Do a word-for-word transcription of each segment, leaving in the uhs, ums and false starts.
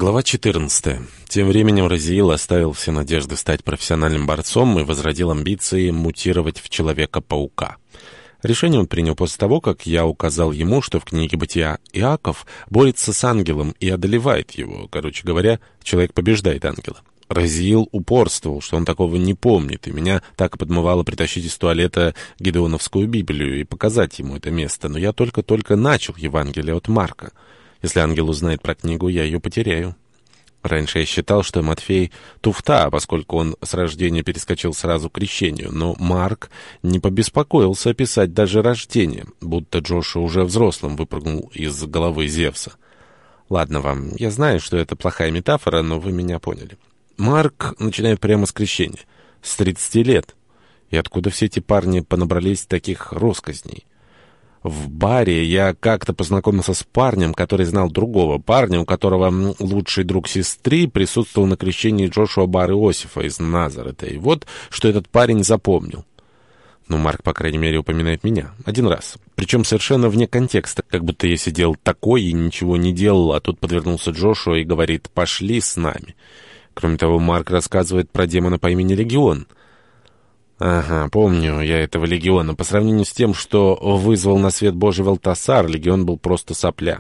Глава четырнадцатая. Тем временем Разиил оставил все надежды стать профессиональным борцом и возродил амбиции мутировать в Человека-паука. Решение он принял после того, как я указал ему, что в книге «Бытия» Иаков борется с ангелом и одолевает его. Короче говоря, человек побеждает ангела. Разиил упорствовал, что он такого не помнит, и меня так подмывало притащить из туалета Гедеоновскую Библию и показать ему это место. Но я только-только начал Евангелие от Марка. Если ангел узнает про книгу, я ее потеряю. Раньше я считал, что Матфей — туфта, поскольку он с рождения перескочил сразу к крещению, но Марк не побеспокоился описать даже рождение, будто Джошуа уже взрослым выпрыгнул из головы Зевса. Ладно вам, я знаю, что это плохая метафора, но вы меня поняли. Марк начинает прямо с крещения, с тридцати лет. И откуда все эти парни понабрались таких росказней? В баре я как-то познакомился с парнем, который знал другого парня, у которого лучший друг сестры присутствовал на крещении Джошуа бар-Иосифа из Назарета. И вот, что этот парень запомнил. Ну, Марк, по крайней мере, упоминает меня. Один раз. Причем совершенно вне контекста. Как будто я сидел такой и ничего не делал, а тут подвернулся Джошуа и говорит: «Пошли с нами». Кроме того, Марк рассказывает про демона по имени Легион. Ага, помню я этого Легиона. По сравнению с тем, что вызвал на свет Божий Валтасар, Легион был просто сопля.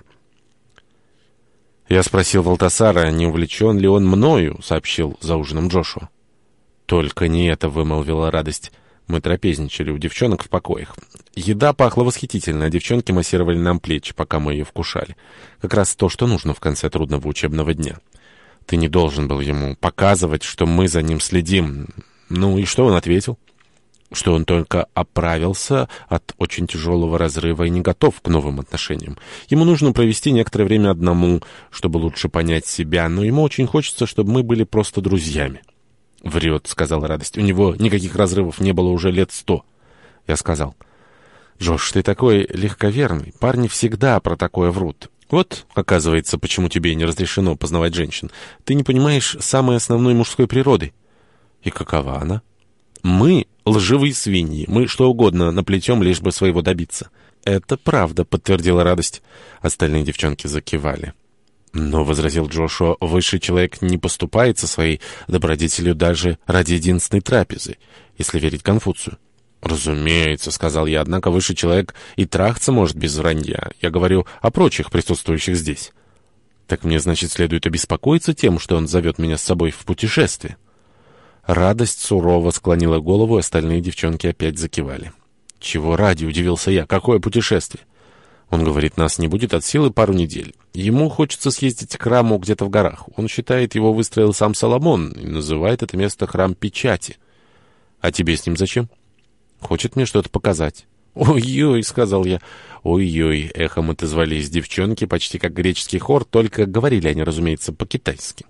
Я спросил Валтасара, не увлечен ли он мною, сообщил за ужином Джошуа. Только не это, вымолвила радость. Мы трапезничали у девчонок в покоях. Еда пахла восхитительно, а девчонки массировали нам плечи, пока мы ее вкушали. Как раз то, что нужно в конце трудного учебного дня. Ты не должен был ему показывать, что мы за ним следим. Ну и что он ответил? Что он только оправился от очень тяжелого разрыва и не готов к новым отношениям. Ему нужно провести некоторое время одному, чтобы лучше понять себя, но ему очень хочется, чтобы мы были просто друзьями. «Врет», — сказала радость. «У него никаких разрывов не было уже лет сто». Я сказал: «Джош, ты такой легковерный. Парни всегда про такое врут. Вот, оказывается, почему тебе не разрешено познавать женщин. Ты не понимаешь самой основной мужской природы». «И какова она?» «Мы лживые свиньи. Мы что угодно наплетем, лишь бы своего добиться». «Это правда», — подтвердила радость. Остальные девчонки закивали. «Но, — возразил Джошуа, — высший человек не поступает со своей добродетелью даже ради единственной трапезы, если верить Конфуцию». «Разумеется, — сказал я, — однако высший человек и трахаться может без вранья. Я говорю о прочих присутствующих здесь». «Так мне, значит, следует обеспокоиться тем, что он зовет меня с собой в путешествие?» Радость сурово склонила голову, остальные девчонки опять закивали. «Чего ради?» — удивился я. «Какое путешествие?» Он говорит, нас не будет от силы пару недель. Ему хочется съездить к храму где-то в горах. Он считает, его выстроил сам Соломон и называет это место храм печати. «А тебе с ним зачем?» «Хочет мне что-то показать». «Ой-ой», — сказал я. «Ой-ой», — эхом отозвались девчонки, почти как греческий хор, только говорили они, разумеется, по-китайски.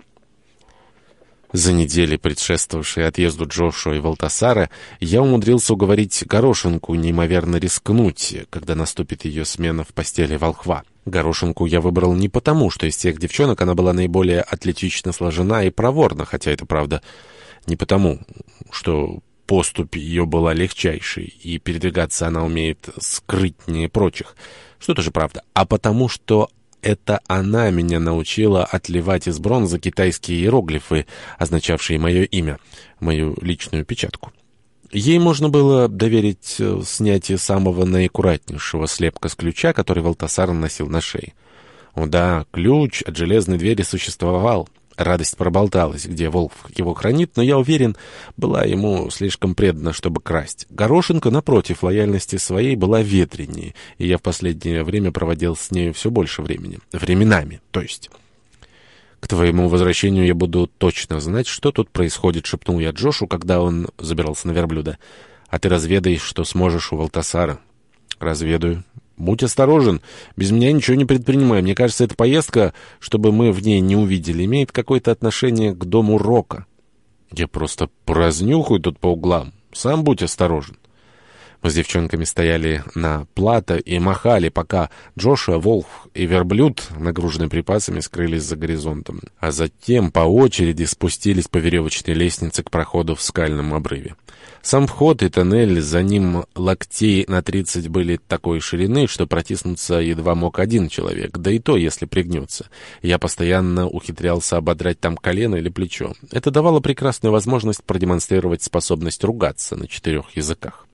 За недели, предшествовавшие отъезду Джошуа и Валтасара, я умудрился уговорить Горошинку неимоверно рискнуть, когда наступит ее смена в постели волхва. Горошинку я выбрал не потому, что из всех девчонок она была наиболее атлетично сложена и проворна, хотя это правда, не потому, что поступь ее была легчайшей, и передвигаться она умеет скрытнее прочих, что тоже правда, а потому, что это она меня научила отливать из бронзы китайские иероглифы, означавшие мое имя, мою личную печатку. Ей можно было доверить снятие самого наиккуратнейшего слепка с ключа, который Валтасар носил на шее. О да, ключ от железной двери существовал. Радость проболталась, где волк его хранит, но, я уверен, была ему слишком предана, чтобы красть. Горошинка, напротив, лояльности своей была ветреннее, и я в последнее время проводил с нею все больше времени. Временами, то есть. «К твоему возвращению я буду точно знать, что тут происходит», — шепнул я Джошу, когда он забирался на верблюда. «А ты разведай, что сможешь у Валтасара». «Разведаю». «Будь осторожен. Без меня ничего не предпринимай. Мне кажется, эта поездка, чтобы мы в ней не увидели, имеет какое-то отношение к дому Рока». «Я просто поразнюхаю тут по углам. Сам будь осторожен». Мы с девчонками стояли на плато и махали, пока Джошуа, Волк и Верблюд, нагруженные припасами, скрылись за горизонтом. А затем по очереди спустились по веревочной лестнице к проходу в скальном обрыве. Сам вход и тоннель за ним локтей на тридцать были такой ширины, что протиснуться едва мог один человек, да и то, если пригнется. Я постоянно ухитрялся ободрать там колено или плечо. Это давало прекрасную возможность продемонстрировать способность ругаться на четырех языках.